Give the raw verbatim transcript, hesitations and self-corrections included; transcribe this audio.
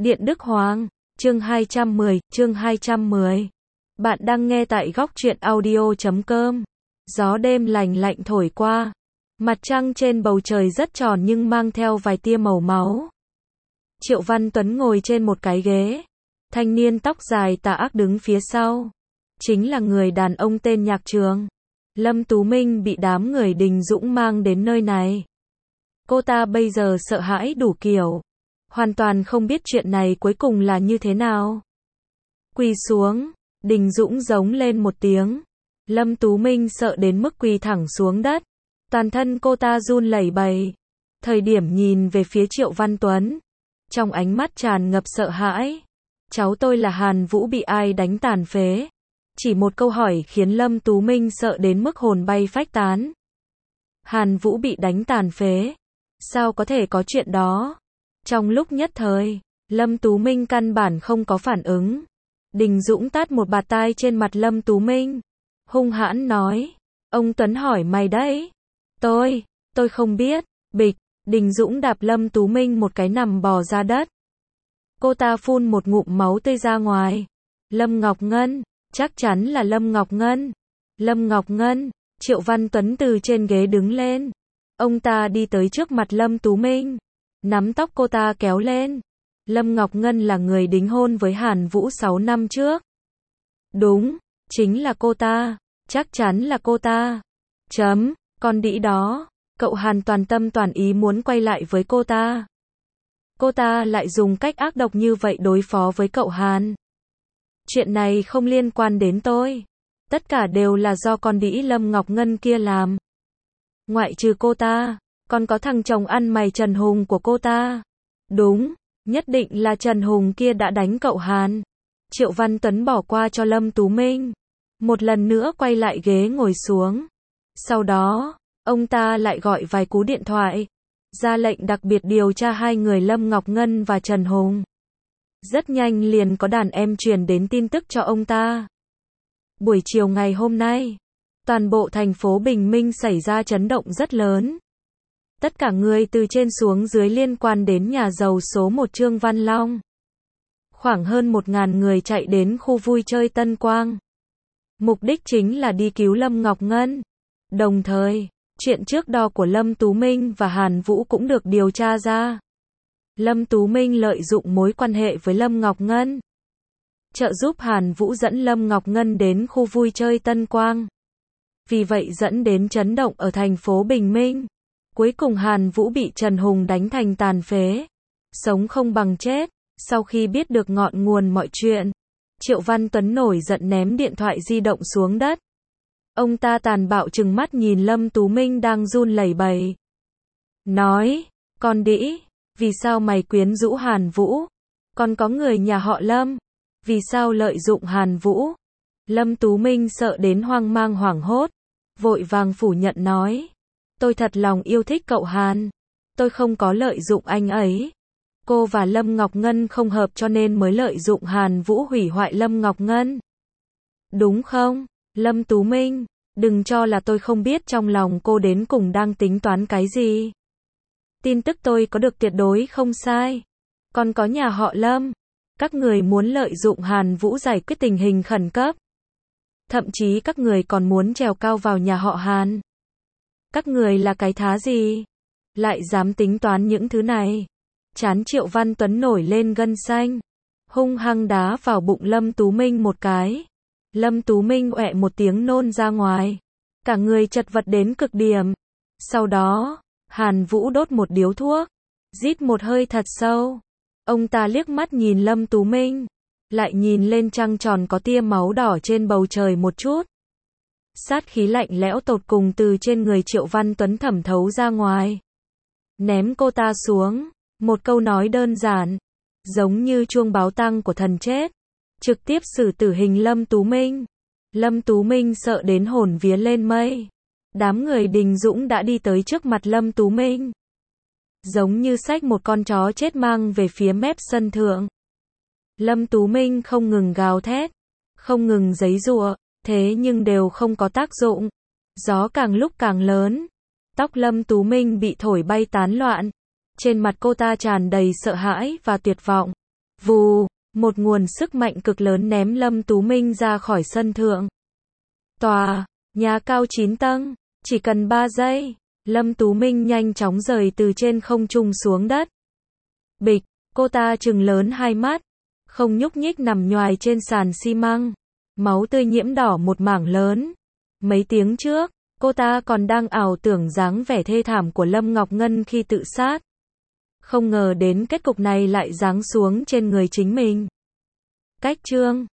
Điện Đức Hoàng, chương hai trăm mười, chương hai trăm mười. Bạn đang nghe tại góc truyện audio chấm com. Gió đêm lành lạnh thổi qua. Mặt trăng trên bầu trời rất tròn nhưng mang theo vài tia màu máu. Triệu Văn Tuấn ngồi trên một cái ghế. Thanh niên tóc dài tà ác đứng phía sau. Chính là người đàn ông tên Nhạc Trường. Lâm Tú Minh bị đám người Đình Dũng mang đến nơi này. Cô ta bây giờ sợ hãi đủ kiểu. Hoàn toàn không biết chuyện này cuối cùng là như thế nào. Quỳ xuống, Đình Dũng giống lên một tiếng. Lâm Tú Minh sợ đến mức quỳ thẳng xuống đất. Toàn thân cô ta run lẩy bẩy. Thời điểm nhìn về phía Triệu Văn Tuấn, trong ánh mắt tràn ngập sợ hãi. Cháu tôi là Hàn Vũ bị ai đánh tàn phế? Chỉ một câu hỏi khiến Lâm Tú Minh sợ đến mức hồn bay phách tán. Hàn Vũ bị đánh tàn phế? Sao có thể có chuyện đó? Trong lúc nhất thời, Lâm Tú Minh căn bản không có phản ứng. Đình Dũng tát một bạt tai trên mặt Lâm Tú Minh. Hung hãn nói. Ông Tuấn hỏi mày đấy. Tôi, tôi không biết. Bịch, Đình Dũng đạp Lâm Tú Minh một cái nằm bò ra đất. Cô ta phun một ngụm máu tươi ra ngoài. Lâm Ngọc Ngân, chắc chắn là Lâm Ngọc Ngân. Lâm Ngọc Ngân, Triệu Văn Tuấn từ trên ghế đứng lên. Ông ta đi tới trước mặt Lâm Tú Minh. Nắm tóc cô ta kéo lên. Lâm Ngọc Ngân là người đính hôn với Hàn Vũ sáu năm trước. Đúng, chính là cô ta. Chắc chắn là cô ta. Chấm, con đĩ đó. Cậu Hàn toàn tâm toàn ý muốn quay lại với cô ta. Cô ta lại dùng cách ác độc như vậy đối phó với cậu Hàn. Chuyện này không liên quan đến tôi. Tất cả đều là do con đĩ Lâm Ngọc Ngân kia làm. Ngoại trừ cô ta, còn có thằng chồng ăn mày Trần Hùng của cô ta. Đúng, nhất định là Trần Hùng kia đã đánh cậu Hàn. Triệu Văn Tuấn bỏ qua cho Lâm Tú Minh. Một lần nữa quay lại ghế ngồi xuống. Sau đó, ông ta lại gọi vài cú điện thoại. Ra lệnh đặc biệt điều tra hai người Lâm Ngọc Ngân và Trần Hùng. Rất nhanh liền có đàn em truyền đến tin tức cho ông ta. Buổi chiều ngày hôm nay, toàn bộ thành phố Bình Minh xảy ra chấn động rất lớn. Tất cả người từ trên xuống dưới liên quan đến nhà giàu số một Trương Văn Long. Khoảng hơn một ngàn người chạy đến khu vui chơi Tân Quang. Mục đích chính là đi cứu Lâm Ngọc Ngân. Đồng thời, chuyện trước đó của Lâm Tú Minh và Hàn Vũ cũng được điều tra ra. Lâm Tú Minh lợi dụng mối quan hệ với Lâm Ngọc Ngân, trợ giúp Hàn Vũ dẫn Lâm Ngọc Ngân đến khu vui chơi Tân Quang. Vì vậy dẫn đến chấn động ở thành phố Bình Minh. Cuối cùng Hàn Vũ bị Trần Hùng đánh thành tàn phế. Sống không bằng chết. Sau khi biết được ngọn nguồn mọi chuyện, Triệu Văn Tuấn nổi giận ném điện thoại di động xuống đất. Ông ta tàn bạo trừng mắt nhìn Lâm Tú Minh đang run lẩy bẩy. Nói, con đĩ, vì sao mày quyến rũ Hàn Vũ? Còn có người nhà họ Lâm, vì sao lợi dụng Hàn Vũ? Lâm Tú Minh sợ đến hoang mang hoảng hốt, vội vàng phủ nhận nói. Tôi thật lòng yêu thích cậu Hàn. Tôi không có lợi dụng anh ấy. Cô và Lâm Ngọc Ngân không hợp cho nên mới lợi dụng Hàn Vũ hủy hoại Lâm Ngọc Ngân. Đúng không, Lâm Tú Minh? Đừng cho là tôi không biết trong lòng cô đến cùng đang tính toán cái gì. Tin tức tôi có được tuyệt đối không sai. Còn có nhà họ Lâm. Các người muốn lợi dụng Hàn Vũ giải quyết tình hình khẩn cấp. Thậm chí các người còn muốn trèo cao vào nhà họ Hàn. Các người là cái thá gì? Lại dám tính toán những thứ này. Trán Triệu Văn Tuấn nổi lên gân xanh. Hung hăng đá vào bụng Lâm Tú Minh một cái. Lâm Tú Minh oẹ một tiếng nôn ra ngoài. Cả người chật vật đến cực điểm. Sau đó, Hàn Vũ đốt một điếu thuốc. Rít một hơi thật sâu. Ông ta liếc mắt nhìn Lâm Tú Minh. Lại nhìn lên trăng tròn có tia máu đỏ trên bầu trời một chút. Sát khí lạnh lẽo tột cùng từ trên người Triệu Văn Tuấn thẩm thấu ra ngoài. Ném cô ta xuống. Một câu nói đơn giản. Giống như chuông báo tang của thần chết. Trực tiếp xử tử hình Lâm Tú Minh. Lâm Tú Minh sợ đến hồn vía lên mây. Đám người Đình Dũng đã đi tới trước mặt Lâm Tú Minh. Giống như xách một con chó chết mang về phía mép sân thượng. Lâm Tú Minh không ngừng gào thét. Không ngừng giãy giụa. Thế nhưng đều không có tác dụng. Gió càng lúc càng lớn. Tóc Lâm Tú Minh bị thổi bay tán loạn. Trên mặt cô ta tràn đầy sợ hãi và tuyệt vọng. Vù, một nguồn sức mạnh cực lớn ném Lâm Tú Minh ra khỏi sân thượng. Tòa nhà cao chín tầng, chỉ cần ba giây, Lâm Tú Minh nhanh chóng rời từ trên không trung xuống đất. Bịch, cô ta trừng lớn hai mắt, không nhúc nhích nằm nhoài trên sàn xi măng, máu tươi nhiễm đỏ một mảng lớn. Mấy tiếng trước, cô ta còn đang ảo tưởng dáng vẻ thê thảm của Lâm Ngọc Ngân khi tự sát. Không ngờ đến kết cục này lại giáng xuống trên người chính mình. Cách chương